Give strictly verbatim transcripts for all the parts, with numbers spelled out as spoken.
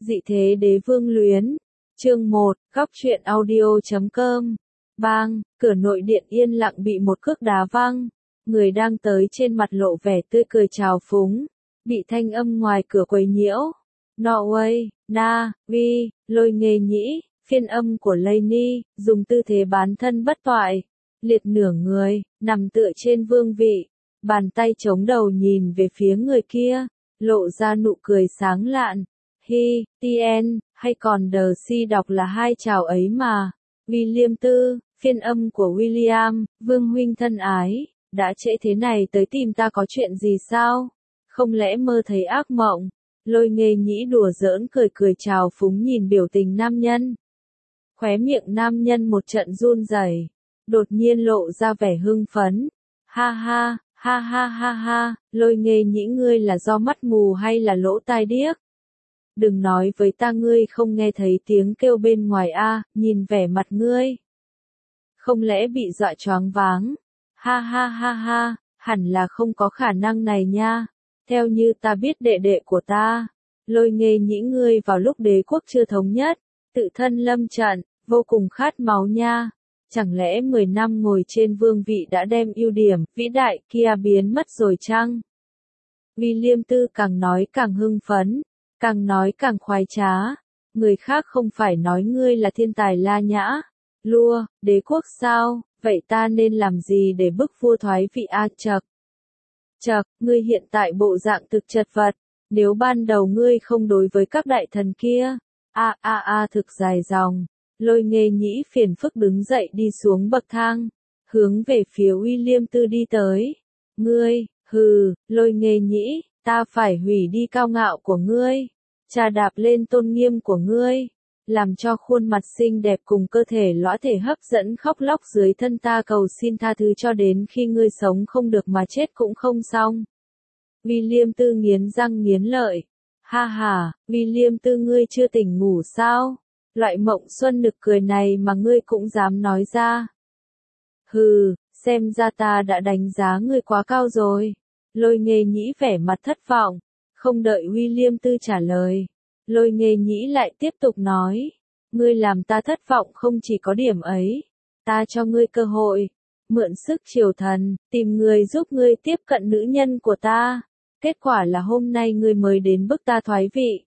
Dị thế đế vương luyến. Chương một, góc truyện audio chấm com. Bang, cửa nội điện yên lặng bị một cước đá văng. Người đang tới trên mặt lộ vẻ tươi cười trào phúng. Bị thanh âm ngoài cửa quấy nhiễu. Norway, Na, Vi, Lôi Nghê Nhĩ, phiên âm của Lainey, dùng tư thế bán thân bất toại. Liệt nửa người, nằm tựa trên vương vị. Bàn tay chống đầu nhìn về phía người kia. Lộ ra nụ cười sáng lạn. Hi, Tien, hay còn đờ si đọc là hai chào ấy mà. William tư, phiên âm của William, vương huynh thân ái, đã trễ thế này tới tìm ta có chuyện gì sao? Không lẽ mơ thấy ác mộng? Lôi Nghê Nhĩ đùa giỡn cười cười chào phúng nhìn biểu tình nam nhân. Khóe miệng nam nhân một trận run rẩy, đột nhiên lộ ra vẻ hưng phấn. Ha ha, ha ha ha ha, Lôi Nghê Nhĩ ngươi là do mắt mù hay là lỗ tai điếc? Đừng nói với ta ngươi không nghe thấy tiếng kêu bên ngoài a, nhìn vẻ mặt ngươi. Không lẽ bị dọa choáng váng? Ha ha ha ha, hẳn là không có khả năng này nha. Theo như ta biết đệ đệ của ta, Lôi Nghê Nhĩ ngươi vào lúc đế quốc chưa thống nhất, tự thân lâm trận, vô cùng khát máu nha. Chẳng lẽ mười năm ngồi trên vương vị đã đem ưu điểm vĩ đại kia biến mất rồi chăng? William tư càng nói càng hưng phấn. Càng nói càng khoái trá, người khác không phải nói ngươi là thiên tài La Nhã, Lua, đế quốc sao, vậy ta nên làm gì để bức vua thoái vị a chậc? Chậc, ngươi hiện tại bộ dạng thực chật vật, nếu ban đầu ngươi không đối với các đại thần kia, a a a thực dài dòng, Lôi Nghê Nhĩ phiền phức đứng dậy đi xuống bậc thang, hướng về phía William tư đi tới. Ngươi, hừ, Lôi Nghê Nhĩ. Ta phải hủy đi cao ngạo của ngươi, trà đạp lên tôn nghiêm của ngươi, làm cho khuôn mặt xinh đẹp cùng cơ thể lõa thể hấp dẫn khóc lóc dưới thân ta cầu xin tha thứ cho đến khi ngươi sống không được mà chết cũng không xong. William tư nghiến răng nghiến lợi. Ha ha, William tư ngươi chưa tỉnh ngủ sao? Loại mộng xuân nực cười này mà ngươi cũng dám nói ra. Hừ, xem ra ta đã đánh giá ngươi quá cao rồi. Lôi Nghê Nhĩ vẻ mặt thất vọng, không đợi William tư trả lời. Lôi Nghê Nhĩ lại tiếp tục nói, ngươi làm ta thất vọng không chỉ có điểm ấy, ta cho ngươi cơ hội, mượn sức triều thần, tìm người giúp ngươi tiếp cận nữ nhân của ta. Kết quả là hôm nay ngươi mới đến bức ta thoái vị.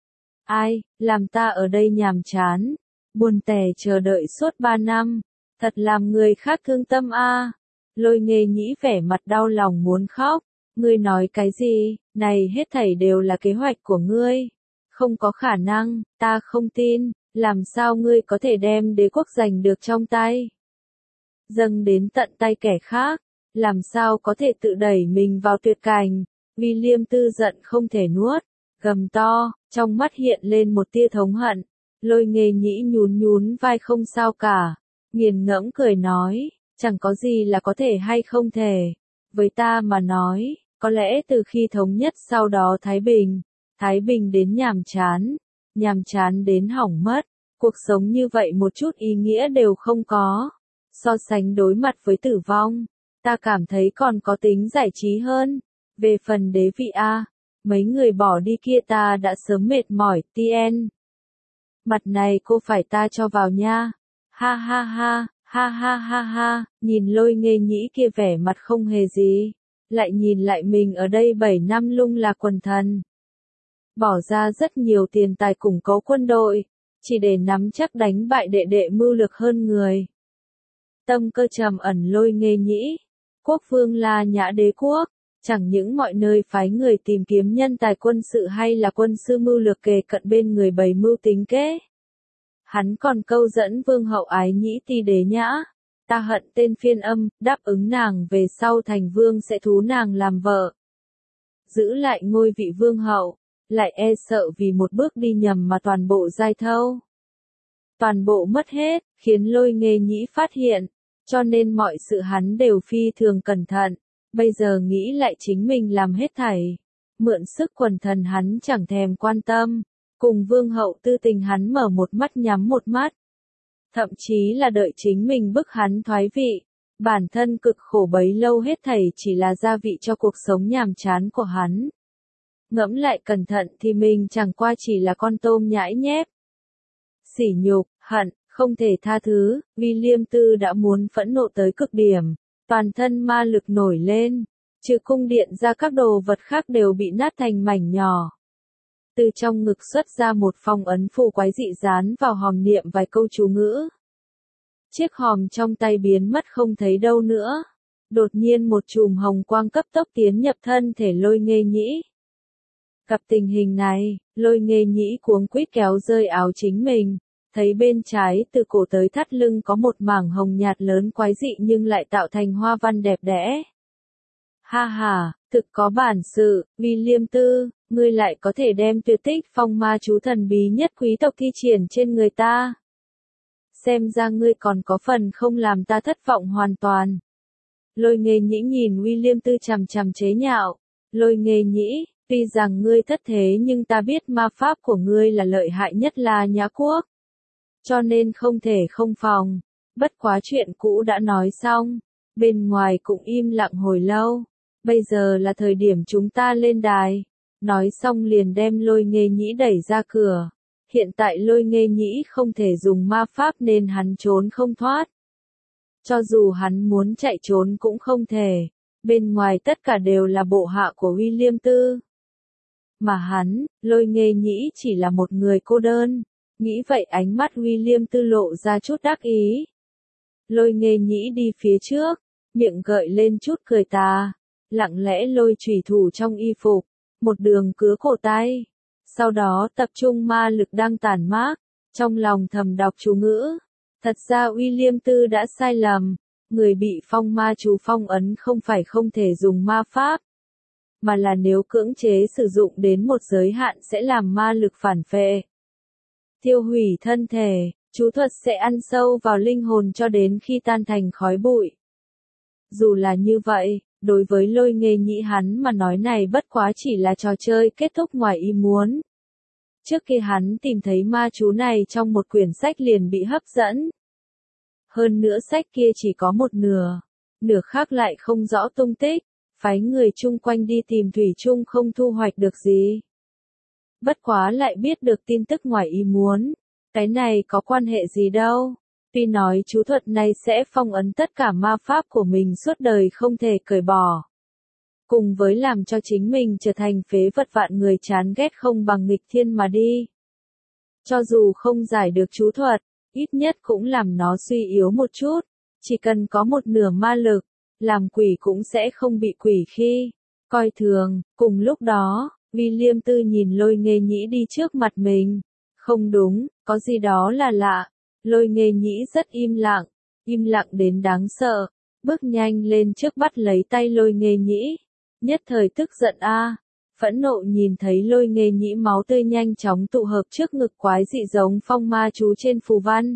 Ai, làm ta ở đây nhàm chán, buồn tẻ chờ đợi suốt ba năm, thật làm người khác thương tâm a. Lôi Nghê Nhĩ vẻ mặt đau lòng muốn khóc. Ngươi nói cái gì, này hết thảy đều là kế hoạch của ngươi. Không có khả năng, ta không tin, làm sao ngươi có thể đem đế quốc giành được trong tay? Dâng đến tận tay kẻ khác, làm sao có thể tự đẩy mình vào tuyệt cảnh? William tư giận không thể nuốt, gầm to, trong mắt hiện lên một tia thống hận. Lôi Nghê Nhĩ nhún nhún vai không sao cả, nghiền ngẫm cười nói, chẳng có gì là có thể hay không thể. Với ta mà nói, có lẽ từ khi thống nhất sau đó Thái Bình, Thái Bình đến nhàm chán, nhàm chán đến hỏng mất, cuộc sống như vậy một chút ý nghĩa đều không có. So sánh đối mặt với tử vong, ta cảm thấy còn có tính giải trí hơn. Về phần đế vị A, mấy người bỏ đi kia ta đã sớm mệt mỏi. Tien, mặt này cô phải ta cho vào nha. Ha ha ha. Ha ha ha ha, nhìn Lôi Nghê Nhĩ kia vẻ mặt không hề gì, lại nhìn lại mình ở đây bảy năm lung là quần thần. Bỏ ra rất nhiều tiền tài củng cố quân đội, chỉ để nắm chắc đánh bại đệ đệ mưu lược hơn người. Tâm cơ trầm ẩn Lôi Nghê Nhĩ, quốc vương La Nhã đế quốc, chẳng những mọi nơi phái người tìm kiếm nhân tài quân sự hay là quân sư mưu lược kề cận bên người bày mưu tính kế. Hắn còn câu dẫn vương hậu Ái Nhĩ Ti đế nhã, ta hận tên phiên âm, đáp ứng nàng về sau thành vương sẽ thú nàng làm vợ. Giữ lại ngôi vị vương hậu, lại e sợ vì một bước đi nhầm mà toàn bộ giai thâu. Toàn bộ mất hết, khiến Lôi Nghê Nhĩ phát hiện, cho nên mọi sự hắn đều phi thường cẩn thận, bây giờ nghĩ lại chính mình làm hết thảy. Mượn sức quần thần hắn chẳng thèm quan tâm. Cùng vương hậu tư tình hắn mở một mắt nhắm một mắt. Thậm chí là đợi chính mình bức hắn thoái vị. Bản thân cực khổ bấy lâu hết thảy chỉ là gia vị cho cuộc sống nhàm chán của hắn. Ngẫm lại cẩn thận thì mình chẳng qua chỉ là con tôm nhãi nhép. Sỉ nhục, hận, không thể tha thứ, William Tư đã muốn phẫn nộ tới cực điểm, toàn thân ma lực nổi lên, trừ cung điện ra các đồ vật khác đều bị nát thành mảnh nhỏ. Từ trong ngực xuất ra một phong ấn phù quái dị dán vào hòm niệm vài câu chú ngữ. Chiếc hòm trong tay biến mất không thấy đâu nữa. Đột nhiên một chùm hồng quang cấp tốc tiến nhập thân thể Lôi Nghê Nhĩ. Gặp tình hình này, Lôi Nghê Nhĩ cuống quýt kéo rơi áo chính mình, thấy bên trái từ cổ tới thắt lưng có một mảng hồng nhạt lớn quái dị nhưng lại tạo thành hoa văn đẹp đẽ. Ha ha, thực có bản sự, William Tư, ngươi lại có thể đem tuyệt tích phong ma chú thần bí nhất quý tộc thi triển trên người ta. Xem ra ngươi còn có phần không làm ta thất vọng hoàn toàn. Lôi Nghê Nhĩ nhìn William Tư chằm chằm chế nhạo. Lôi Nghê Nhĩ, tuy rằng ngươi thất thế nhưng ta biết ma pháp của ngươi là lợi hại nhất là Nhã Quốc. Cho nên không thể không phòng. Bất quá chuyện cũ đã nói xong. Bên ngoài cũng im lặng hồi lâu. Bây giờ là thời điểm chúng ta lên đài. Nói xong liền đem Lôi Nghê Nhĩ đẩy ra cửa. Hiện tại Lôi Nghê Nhĩ không thể dùng ma pháp nên hắn trốn không thoát. Cho dù hắn muốn chạy trốn cũng không thể. Bên ngoài tất cả đều là bộ hạ của William Tư. Mà hắn, Lôi Nghê Nhĩ chỉ là một người cô đơn. Nghĩ vậy ánh mắt William Tư lộ ra chút đắc ý. Lôi Nghê Nhĩ đi phía trước, miệng gợi lên chút cười tà. Lặng lẽ lôi chủy thủ trong y phục, một đường cứa cổ tay. Sau đó tập trung ma lực đang tản mát, trong lòng thầm đọc chú ngữ. Thật ra William Tư đã sai lầm, người bị phong ma chú phong ấn không phải không thể dùng ma pháp, mà là nếu cưỡng chế sử dụng đến một giới hạn sẽ làm ma lực phản phệ. Tiêu hủy thân thể, chú thuật sẽ ăn sâu vào linh hồn cho đến khi tan thành khói bụi. Dù là như vậy, đối với Lôi Nghê Nhĩ hắn mà nói này bất quá chỉ là trò chơi kết thúc ngoài ý muốn. Trước khi hắn tìm thấy ma chú này trong một quyển sách liền bị hấp dẫn. Hơn nữa sách kia chỉ có một nửa, nửa khác lại không rõ tung tích, phái người chung quanh đi tìm thủy chung không thu hoạch được gì. Bất quá lại biết được tin tức ngoài ý muốn, cái này có quan hệ gì đâu. Tuy nói chú thuật này sẽ phong ấn tất cả ma pháp của mình suốt đời không thể cởi bỏ. Cùng với làm cho chính mình trở thành phế vật vạn người chán ghét không bằng nghịch thiên mà đi. Cho dù không giải được chú thuật, ít nhất cũng làm nó suy yếu một chút. Chỉ cần có một nửa ma lực, làm quỷ cũng sẽ không bị quỷ khi coi thường. Cùng lúc đó, William Tư nhìn Lôi Nghê Nhĩ đi trước mặt mình. Không đúng, có gì đó là lạ. Lôi Nghê Nhĩ rất im lặng, im lặng đến đáng sợ. Bước nhanh lên trước bắt lấy tay Lôi Nghê Nhĩ. Nhất thời tức giận a, phẫn nộ nhìn thấy Lôi Nghê Nhĩ máu tươi nhanh chóng tụ hợp trước ngực quái dị giống phong ma chú trên phù văn.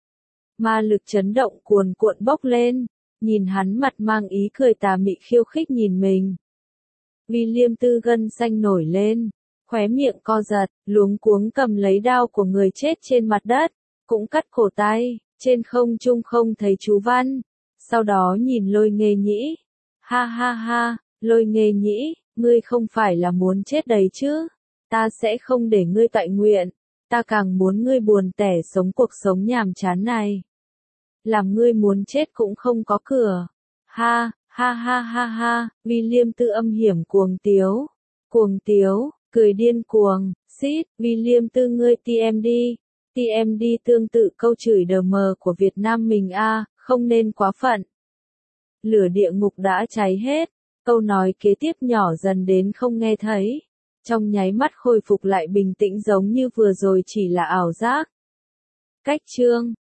Ma lực chấn động cuồn cuộn bốc lên, nhìn hắn mặt mang ý cười tà mị khiêu khích nhìn mình. William Tư gân xanh nổi lên, khóe miệng co giật, luống cuống cầm lấy đao của người chết trên mặt đất, cũng cắt cổ tay, trên không trung không thấy chú văn. Sau đó nhìn Lôi Nghê Nhĩ, ha ha ha. Lôi Nghê Nhĩ, ngươi không phải là muốn chết đấy chứ? Ta sẽ không để ngươi tọa nguyện, ta càng muốn ngươi buồn tẻ sống cuộc sống nhàm chán này. Làm ngươi muốn chết cũng không có cửa. Ha, ha ha ha ha, William Tư âm hiểm cuồng tiếu. Cuồng tiếu, cười điên cuồng, xít, William Tư ngươi tê em đi. tê em đi tương tự câu chửi đờ mờ của Việt Nam mình a, không nên quá phận. Lửa địa ngục đã cháy hết. Câu nói kế tiếp nhỏ dần đến không nghe thấy. Trong nháy mắt khôi phục lại bình tĩnh giống như vừa rồi chỉ là ảo giác. Cách chương